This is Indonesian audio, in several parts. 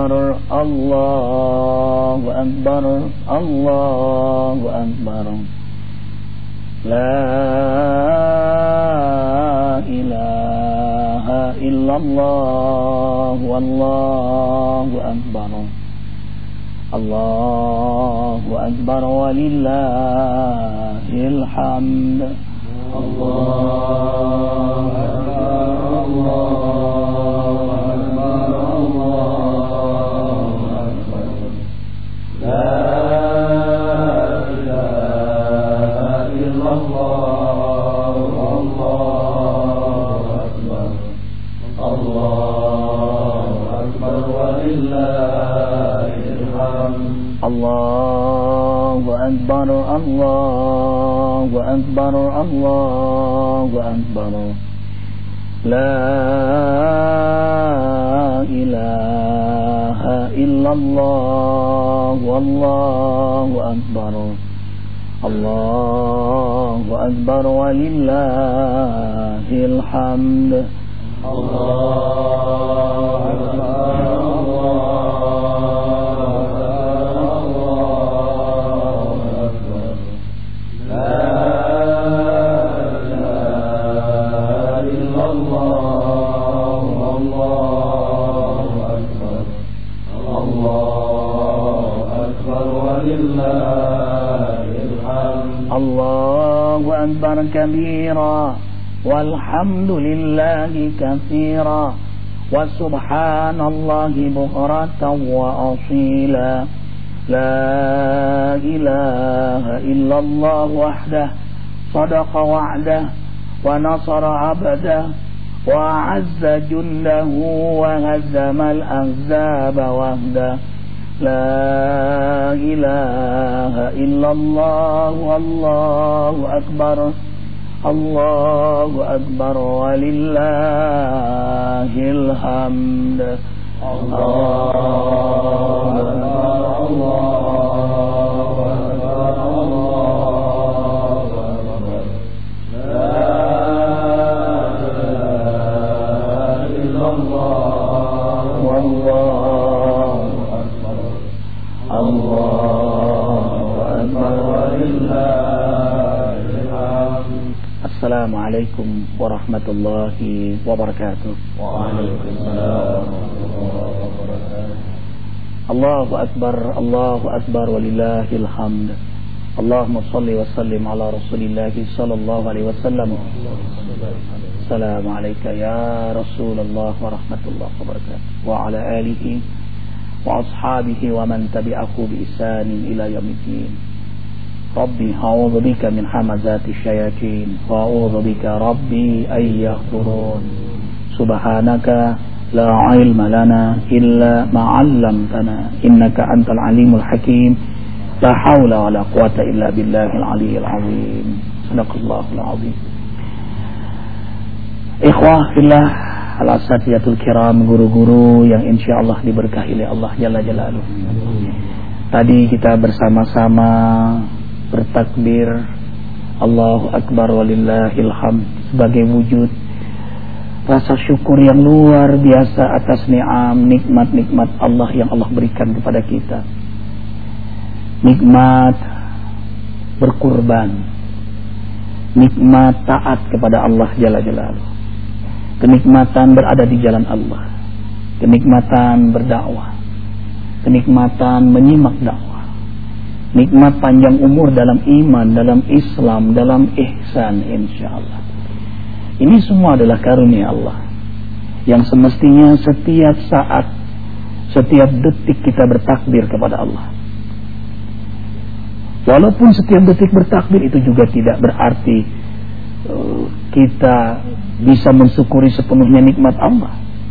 أكبر الله أكبر الله أكبر لا إله إلا الله والله أكبر الله أكبر ولله الحمد الله أكبر الله أكبر الله أكبر لا إله إلا الله والله أكبر الله أكبر ولله الحمد الله أكبر الله أكبر الله أكبر لا إله إلا الله والله أكبر الله أكبر ولله الحمد الله أكبر الله أكبر كبيرا والحمد لله كثيرا وسبحان الله بكرة وأصيلا لا إله إلا الله وحده صدق وعده ونصر عبده وأعز جنده وهزم الأحزاب وحده لا إله إلا الله والله أكبر الله أكبر ولله الحمد الله أكبر الله أكبر الله أكبر لا إله إلا الله والله أكبر الله أكبر ولله الحمد. Assalamualaikum warahmatullahi wabarakatuh. Waalaikumsalam warahmatullahi wabarakatuh. Allahu akbar, Allahu akbar walillahil hamd. Allahumma shalli wa sallim ala Rasulillah sallallahu alaihi wasallam. Assalamu alayka ya Rasulullah wa rahmatullahi wa barakatuh. Wa ala alihi wa ashabihi wa man tabi'ahu bi ihsanin ila yaumiddin. Rabbi a'udzu bika min hamazati syayatin wa a'udzu bika rabbi ay yahdurun. Subhanaka la ilma lana illa ma 'allamtana innaka antal alimul hakim. La haula wala quwata illa billahil aliyyil azim. Sadaqallahul azim. Ikhwah fillah, al-asatiyatul kiram, guru-guru yang insyaallah diberkahi oleh Allah jalla jalaluhu. Tadi kita bersama-sama bertakbir Allahu akbar walillahil hamd sebagai wujud rasa syukur yang luar biasa atas nikmat-nikmat Allah yang Allah berikan kepada kita. Nikmat berkurban, nikmat taat kepada Allah jalla jalaluhu, kenikmatan berada di jalan Allah, kenikmatan berdakwah, kenikmatan menyimak dakwah, nikmat panjang umur dalam iman, dalam Islam, dalam ihsan insyaallah. Ini semua adalah karunia Allah yang semestinya setiap saat, setiap detik kita bertakbir kepada Allah. Walaupun setiap detik bertakbir itu juga tidak berarti kita bisa mensyukuri sepenuhnya nikmat Allah.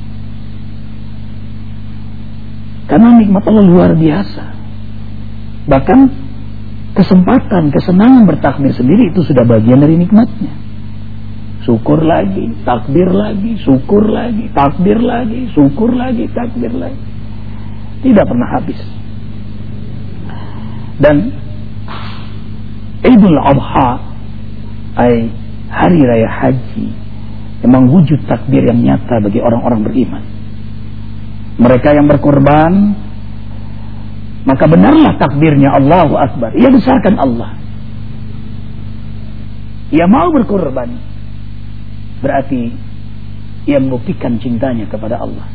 Karena nikmat Allah luar biasa. Bahkan kesempatan, kesenangan bertakbir sendiri itu sudah bagian dari nikmatnya. Syukur lagi, takbir lagi, syukur lagi, takbir lagi, syukur lagi, takbir lagi. Tidak pernah habis. Dan Idul Adha, hari raya haji, memang wujud takbir yang nyata bagi orang-orang beriman. mereka yang berkorban, maka benarlah takdirnya Allahu Akbar. Ia besarkan Allah. Ia mau berkorban, berarti ia membuktikan cintanya kepada Allah.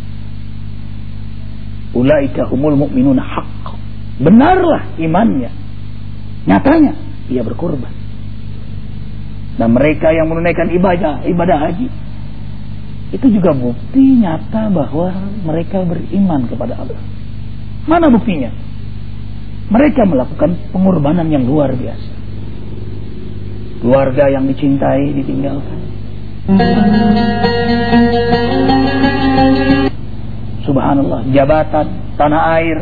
Ulaika humul mu'minuna haqq. Benarlah imannya, nyatanya ia berkorban. Dan mereka yang menunaikan ibadah haji, itu juga bukti nyata bahwa mereka beriman kepada Allah. Mana buktinya? Mereka melakukan pengorbanan yang luar biasa. Keluarga yang dicintai ditinggalkan. Subhanallah, jabatan, tanah air,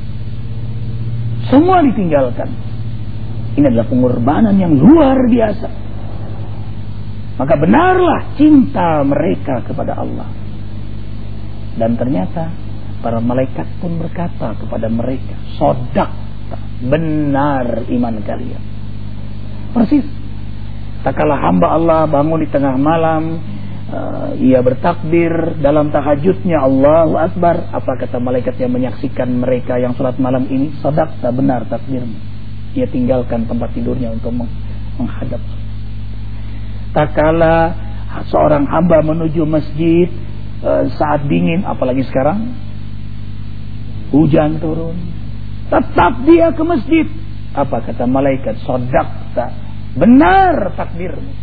semua ditinggalkan. Ini adalah pengorbanan yang luar biasa. Maka benarlah cinta mereka kepada Allah. Dan ternyata para malaikat pun berkata kepada mereka, "Shadaqta, benar iman kalian." Persis. Tak kala hamba Allah bangun di tengah malam, ia bertakbir dalam tahajudnya, Allahu Akbar. Apa kata malaikat yang menyaksikan mereka yang sholat malam ini? "Shadaqta, benar takbirmu." Ia tinggalkan tempat tidurnya untuk menghadap. Tak kala seorang hamba menuju masjid saat dingin, apalagi sekarang hujan turun, tetap dia ke masjid. Apa kata malaikat? "Shadaqta, benar takdirmu."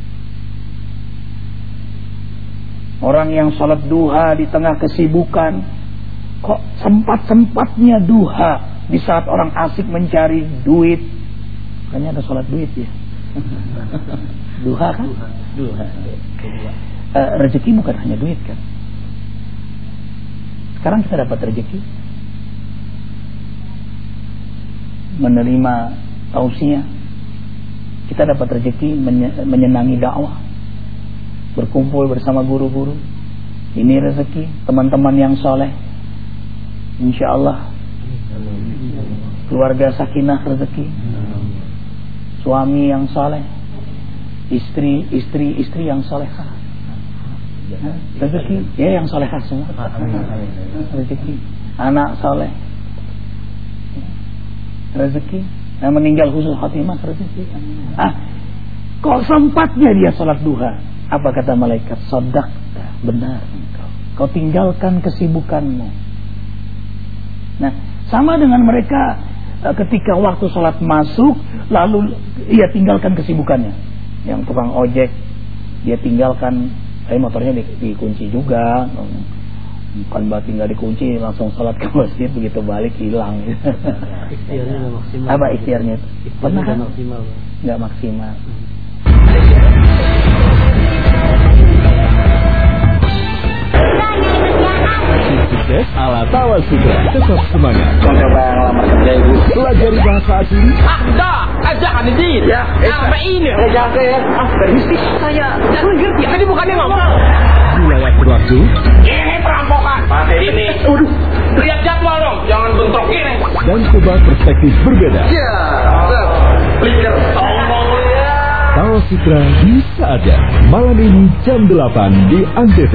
Orang yang sholat duha di tengah kesibukan, kok sempat-sempatnya duha di saat orang asik mencari duit. Makanya ada sholat duit ya. Duha kan? Duha. Rezeki bukan hanya duit kan. Sekarang kita dapat rezeki menerima tausiah, kita dapat rezeki menyenangi dakwah, berkumpul bersama guru-guru. Ini rezeki. Teman-teman yang soleh, insya Allah keluarga sakinah rezeki. Suami yang soleh, istri yang solehah, rezeki. Ya, yang solehah semua rezeki. Anak soleh, rezeki. Yang meninggal husnul khatimah, rezeki. Kok sempatnya dia sholat duha? Apa kata malaikat? "Shadaqta, benar engkau. Kau tinggalkan kesibukanmu." Nah, sama dengan mereka ketika waktu sholat masuk, lalu ia tinggalkan kesibukannya. Yang tukang ojek, dia tinggalkan, motornya dikunci juga. Bukan berarti nggak dikunci, langsung sholat ke masjid, begitu balik hilang. Ikhtiarnya nggak maksimal. Apa ikhtiarnya itu? Pernah kan? Nggak maksimal. Sukses ala Tawasutra. Tetap semangat. Coba ngelamar kerja ibu. Pelajari bahasa asing. Dah, ajak Adit. Ya. Apa ini? Jaga ya. Permisi. Saya ngerti. Tadi bukannya ngomong. Wilayah berlaku. Ini perampokan. Ini. Lihat jadwal dong. Jangan bentrok ini. Dan coba perspektif berbeda. Ya. Pikir. Tawasutra bisa ada. Malam ini jam 8 di Antv.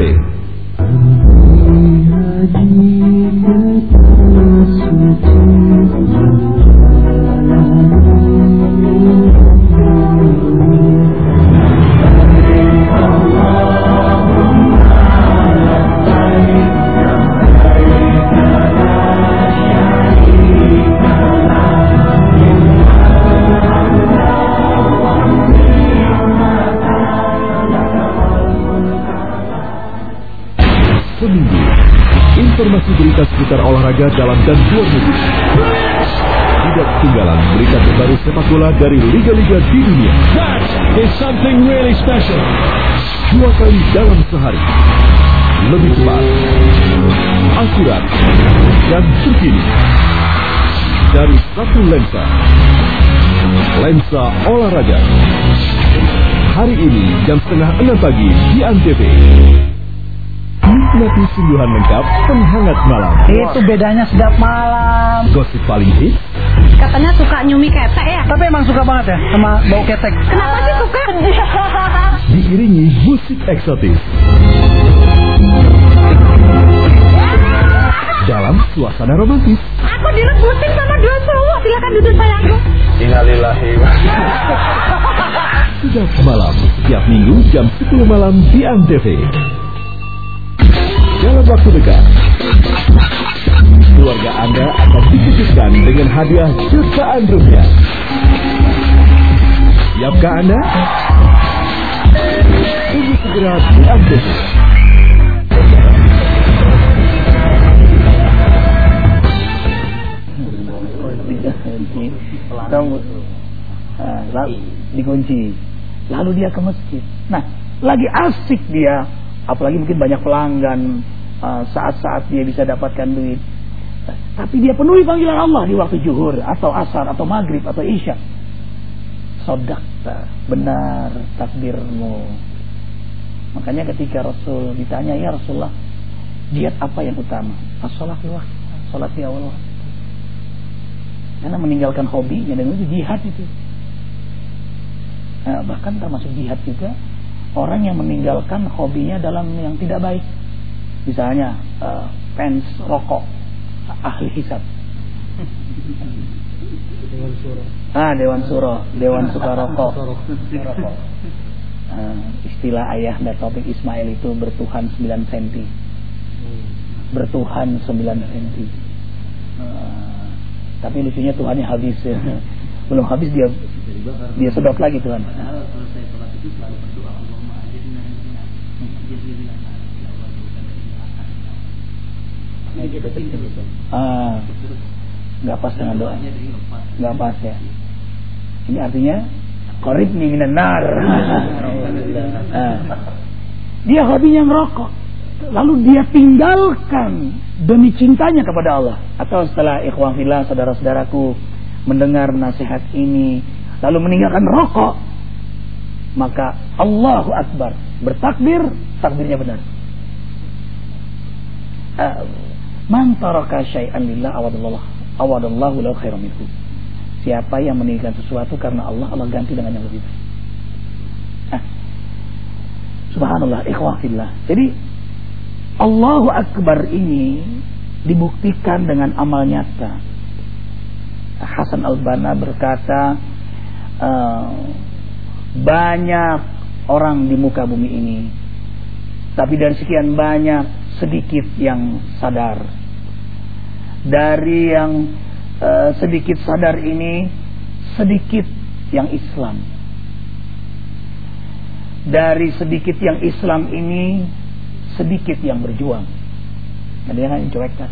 Seminggu, informasi berita seputar olahraga dalam dan luar negeri. Tidak ketinggalan berita terbaru sepak bola dari liga-liga di dunia. That is something really special. 2 kali dalam sehari. Lebih cepat, akurat, dan terkini. Dari satu lensa. Lensa olahraga. Hari ini jam 5:30 pagi di Antv. Nikmati sungguhan lengkap penghangat malam. Itu bedanya sedap malam. Gosip paling hits. Katanya suka nyumi ketek ya? Tapi emang suka banget ya sama bau ketek. Kenapa sih suka? Diiringi musik eksotis. suasana romantis. Aku direbutin sama dua cowok. Silakan duduk sayangku. Innalillahi wa Sudah malam, tiap minggu jam 10 malam di Antv. Dalam waktu dekat, keluarga Anda akan dikejutkan dengan hadiah jutaan rupiah. Siapkah Anda? Tunggu segera di Antv. Dikunci. Lalu dia ke masjid. Nah, lagi asik dia, apalagi mungkin banyak pelanggan, saat-saat dia bisa dapatkan duit. Tapi dia penuhi panggilan Allah di waktu zuhur atau asar atau maghrib atau isya. Sodakta, benar takdirmu. Makanya ketika Rasul ditanya, ya Rasulullah, jihad apa yang utama? As-sholat di waktu, sholat di awal waktu. Karena meninggalkan hobinya dan itu jihad itu. Nah, bahkan termasuk jihad juga orang yang meninggalkan hobinya dalam yang tidak baik. Misalnya fans rokok, ahli hisab. Dewan Suro, Dewan Suka Rokok. Istilah ayah dan Taufik Ismail itu bertuhan 9 cm. Bertuhan 9 cm. Tapi lucunya Tuhannya habis ya. Belum habis dia sedot lagi Tuhan. Nggak pas dengan doa. Nggak pas ya. Ini artinya qaribni minan nar. Dia hobinya ngerokok, lalu dia tinggalkan demi cintanya kepada Allah. Atau setelah ikhwan fillah, saudara-saudaraku, mendengar nasihat ini lalu meninggalkan rokok, maka Allahu Akbar, bertakbir, takbirnya benar. Man taraka syai'an lillah awadallahu lahu khairan minhu. Siapa yang meninggalkan sesuatu karena Allah, Allah ganti dengan yang lebih baik. Subhanallah, ikhwah fillah. Jadi Allahu Akbar ini dibuktikan dengan amal nyata. Hasan al-Banna berkata, banyak orang di muka bumi ini, tapi dari sekian banyak sedikit yang sadar. Dari yang sedikit sadar ini, sedikit yang Islam. Dari sedikit yang Islam ini, sedikit yang berjuang. Ada yang cuek kan?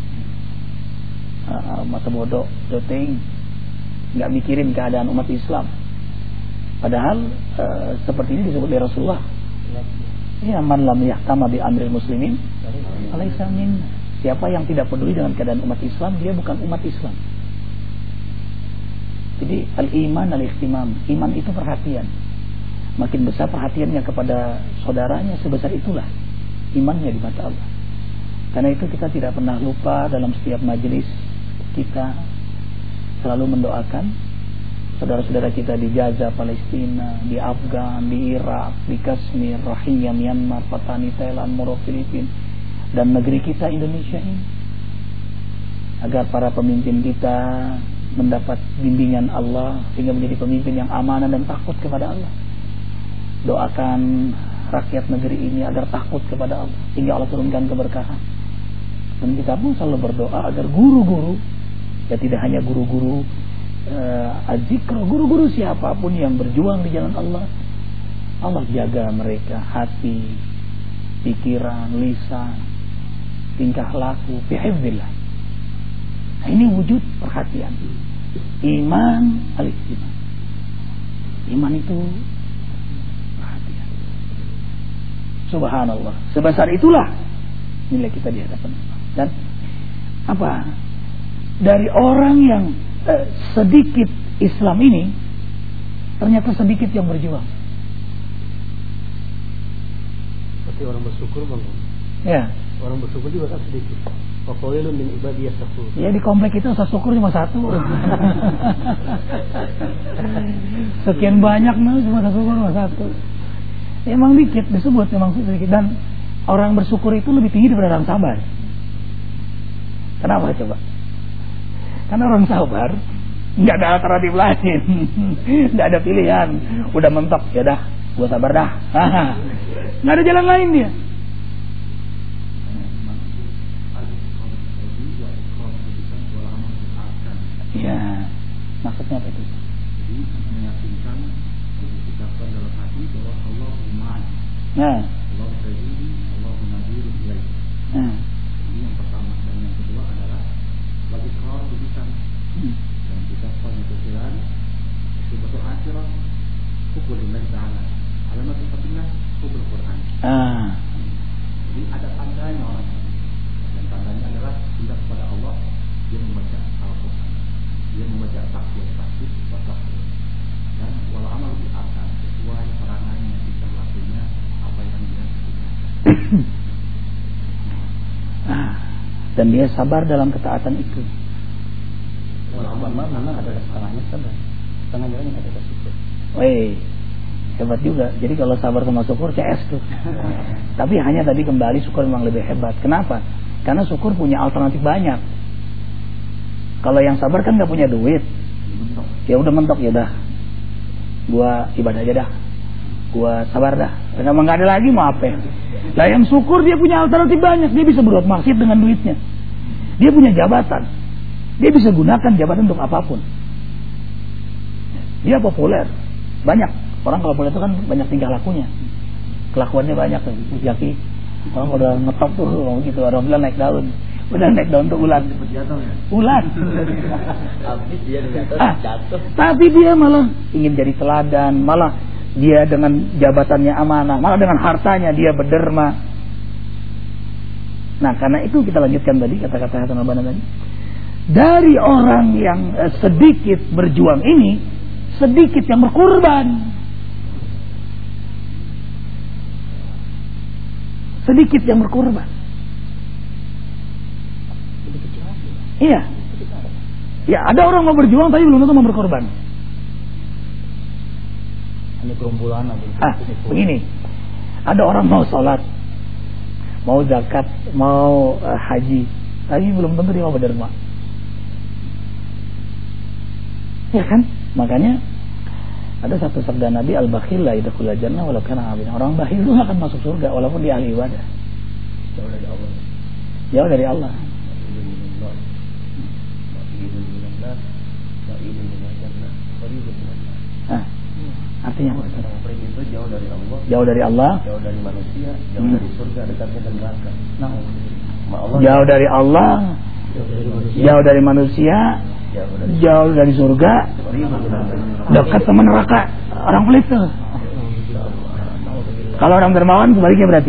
Mata bodoh, joting, nggak mikirin keadaan umat Islam. Padahal seperti ini disebut oleh Rasulullah. Ya, man lam yahtama bi amril muslimin alaysa minna. Siapa yang tidak peduli dengan keadaan umat Islam, dia bukan umat Islam. Jadi al-iman al-ihtimam, iman itu perhatian. Makin besar perhatiannya kepada saudaranya, sebesar itulah imannya di mata Allah. Karena itu kita tidak pernah lupa dalam setiap majelis kita selalu mendoakan saudara-saudara kita di Gaza, Palestina, di Afgan, di Irak, di Kashmir, Rohingya, Myanmar, Patani, Thailand, Moro, Filipina, dan negeri kita Indonesia ini, agar para pemimpin kita mendapat bimbingan Allah sehingga menjadi pemimpin yang amanah dan takut kepada Allah. Doakan rakyat negeri ini agar takut kepada Allah hingga Allah turunkan keberkahan. Dan kita pun selalu berdoa agar guru-guru, ya tidak hanya guru-guru azikra, guru-guru siapapun yang berjuang di jalan Allah, Allah jaga mereka hati, pikiran, lisan, tingkah laku fi hifdzillah. Nah, ini wujud perhatian. Iman al-ihtimam. Iman itu perhatian. Subhanallah. Sebesar itulah nilai kita di hadapan Allah. Dan apa? Dari orang yang sedikit Islam ini, ternyata sedikit yang berjuang. Berarti orang bersyukur bang? Ya. Orang bersyukur juga kan sedikit. Faqailun min ibadiyas syakur. Ya, di komplek itu usah syukur cuma satu. Sekian banyak nih cuma syukur cuma satu. Ya, emang dikit disebut, memang sedikit. Dan orang bersyukur itu lebih tinggi daripada orang sabar. Kenapa coba? Karena orang sabar nggak ada alternatif lain, nggak ada pilihan. Udah mentok, ya dah, gua sabar dah. Nggak ada jalan lain dia. Ya, maksudnya apa itu? Jadi meyakinkan, diucapkan dalam hati bahwa Allah iman. Nah, Allah tajidi, Allah menadiru ilaih. nah. Ini yang pertama, dan yang kedua adalah bagi kau dibilang dan kita penyesuaian sebagai akhirah hukum Allah Taala. Alamat kepentingan hukum Quran. Jadi ada tandanya orang, dan tandanya adalah cinta kepada Allah. Dia membaca Al-Quran, dia membaca takwil, dan walau amal diarahkan sesuai perangannya, kita lakunya apa yang dia lakukan. Dan dia sabar dalam ketaatan itu. Walau amal memang ada setengahnya sabar, setengahnya yang ada syukur. Weh, hebat juga. Jadi kalau sabar sama syukur CS tuh. Tapi hanya tadi kembali syukur memang lebih hebat. Kenapa? Karena syukur punya alternatif banyak. Kalau yang sabar kan nggak punya duit, ya udah mentok, ya dah, gua ibadah aja dah, gua sabar dah. Karena nggak ada lagi mau apa? Lah yang syukur dia punya alternatif banyak. Dia bisa berbuat maksiat dengan duitnya. Dia punya jabatan, dia bisa gunakan jabatan untuk apapun. Dia populer, banyak orang kalau populer itu kan banyak tingkah lakunya, kelakuannya banyak. Yaki orang udah ngetop tuh gitu, orang bilang naik daun. Udah naik daun tuh ulat. Ulat. Habis dia jatuh. Tapi dia malah ingin jadi teladan, malah dia dengan jabatannya amanah, malah dengan hartanya dia berderma. Nah, karena itu kita lanjutkan tadi kata-kata Hasan al-Banna tadi. Dari orang yang sedikit berjuang ini, sedikit yang berkorban. Sedikit yang berkorban. Iya. Ya, ada orang mau berjuang tapi belum tentu mau berkorban. Hanya gerombolan aja. Begini. Ada orang mau sholat, mau zakat, mau haji, tapi belum tentu dia mau berderma. Ya kan? Makanya ada satu sabda Nabi, al-bakhil la yadkhulul jannah walau kana abin. Orang bakhil itu akan masuk surga walaupun dia ahli ibadah. Jauh dari Allah. Jauh dari Allah. Artinya apa? Itu jauh dari Allah. Jauh dari Allah. Jauh dari manusia. Jauh dari surga, dekatnya dengan neraka. Nah, jauh dari Allah. Jauh dari manusia. Jauh dari surga. Dekat sama neraka. Orang pelit tuh. Kalau orang dermawan sebaliknya berarti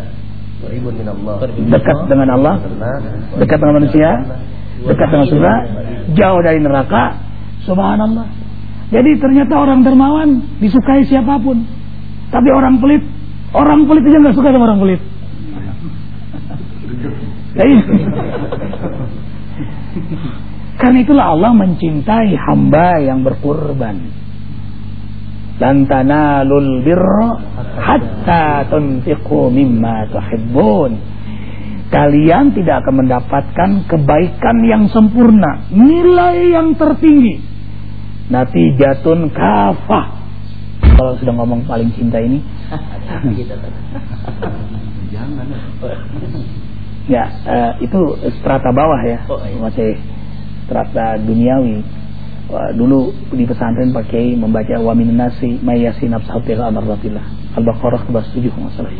dekat dengan Allah, dekat dengan manusia, dekat dengan surga, jauh dari neraka. Subhanallah. Jadi ternyata orang dermawan disukai siapapun, tapi orang pelit aja nggak suka sama orang pelit. Karena itulah Allah mencintai hamba yang berkorban. Lan tanalul birra hatta tunfiqu mimma tuhibbun. Kalian tidak akan mendapatkan kebaikan yang sempurna, nilai yang tertinggi. Natijatun kafah. Kalau sudah ngomong paling cinta ini, ya itu strata bawah ya, masih strata duniawi. Dulu di pesantren Pak Kiai membaca wa min nasi may yasi nafsahu tigha mardatillah. Al-Baqarah 7 masalah.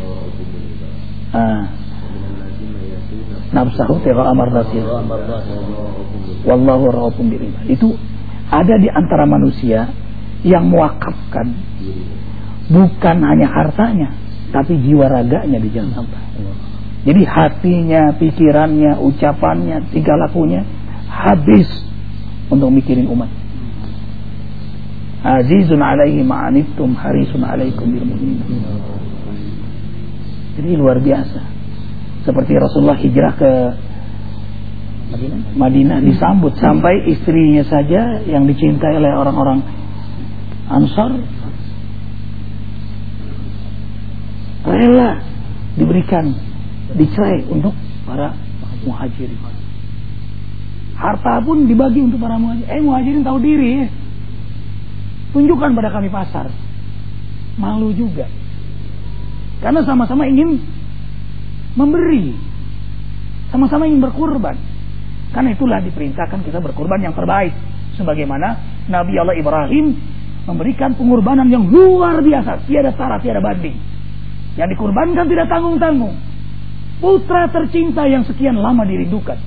Nafsahu tigha mardatillah. Wallahu raufun bil ibad. Itu ada di antara manusia yang mewakafkan bukan hanya hartanya tapi jiwa raganya di jalan Allah. Jadi hatinya, pikirannya, ucapannya, tingkah lakunya habis untuk mikirin umat. Azizun alaihi ma'anittum harisun alaikum bil mu'minin. Jadi luar biasa. Seperti Rasulullah hijrah ke Madinah disambut sampai istrinya saja yang dicintai oleh orang-orang Ansar rela diberikan dicerai untuk para muhajirin. Harta pun dibagi untuk para muhajirin. Muhajirin tahu diri ya. Tunjukkan pada kami pasar. Malu juga. Karena sama-sama ingin memberi. Sama-sama ingin berkurban. Karena itulah diperintahkan kita berkurban yang terbaik. Sebagaimana Nabi Allah Ibrahim memberikan pengorbanan yang luar biasa. Tiada tara, tiada banding. Yang dikurbankan tidak tanggung-tanggung. Putra tercinta yang sekian lama dirindukan.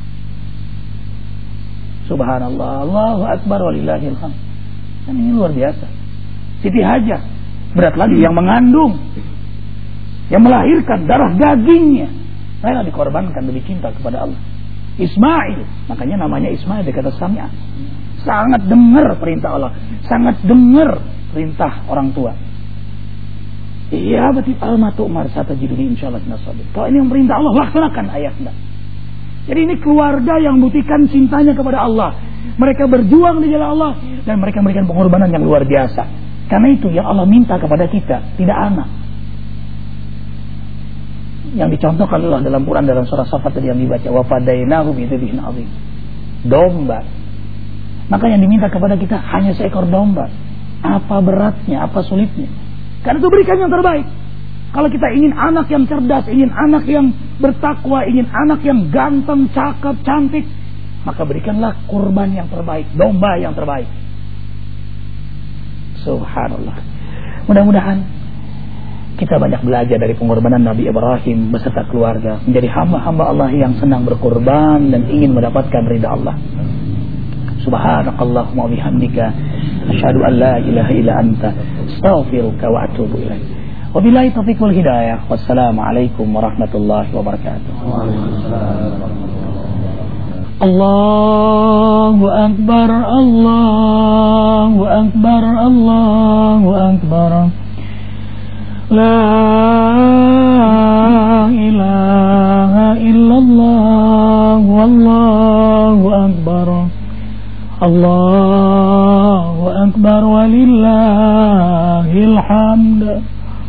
Subhanallah, Allahu Akbar walillahil hamd. Kan ini luar biasa. Siti Hajar, berat lagi yang mengandung, yang melahirkan darah dagingnya, rela dikorbankan demi cinta kepada Allah. Ismail, makanya namanya Ismail dikata Sami'ah. Sangat dengar perintah Allah, sangat dengar perintah orang tua. Iya betul, al-matu umar satajiduni insyaallah nasabi. Kalau ini yang perintah Allah, laksanakan ayatnya. Jadi ini keluarga yang buktikan cintanya kepada Allah. Mereka berjuang di jalan Allah dan mereka memberikan pengorbanan yang luar biasa. Karena itu yang Allah minta kepada kita, tidak anak. Yang dicontohkan Allah dalam Quran dalam surah Safat tadi yang dibaca, wa fadainahu bi dzibhin adzim. Domba. Maka yang diminta kepada kita hanya seekor domba. Apa beratnya, apa sulitnya? Karena itu berikan yang terbaik. Kalau kita ingin anak yang cerdas, ingin anak yang bertakwa, ingin anak yang ganteng, cakep, cantik, maka berikanlah kurban yang terbaik, domba yang terbaik. Subhanallah. Mudah-mudahan kita banyak belajar dari pengorbanan Nabi Ibrahim beserta keluarga, menjadi hamba-hamba Allah yang senang berkorban dan ingin mendapatkan ridha Allah. Subhanakallahumma wa bihamdika asyhadu an la ilaha illa anta astaghfiruka wa atubu ilaik. Wabillahi taufiq wal hidayah. Wassalamualaikum warahmatullahi wabarakatuh. Allahu akbar, Allahu akbar, Allahu akbar. La ilaha illallah, wallahu akbar. Allahu akbar walillahil hamd.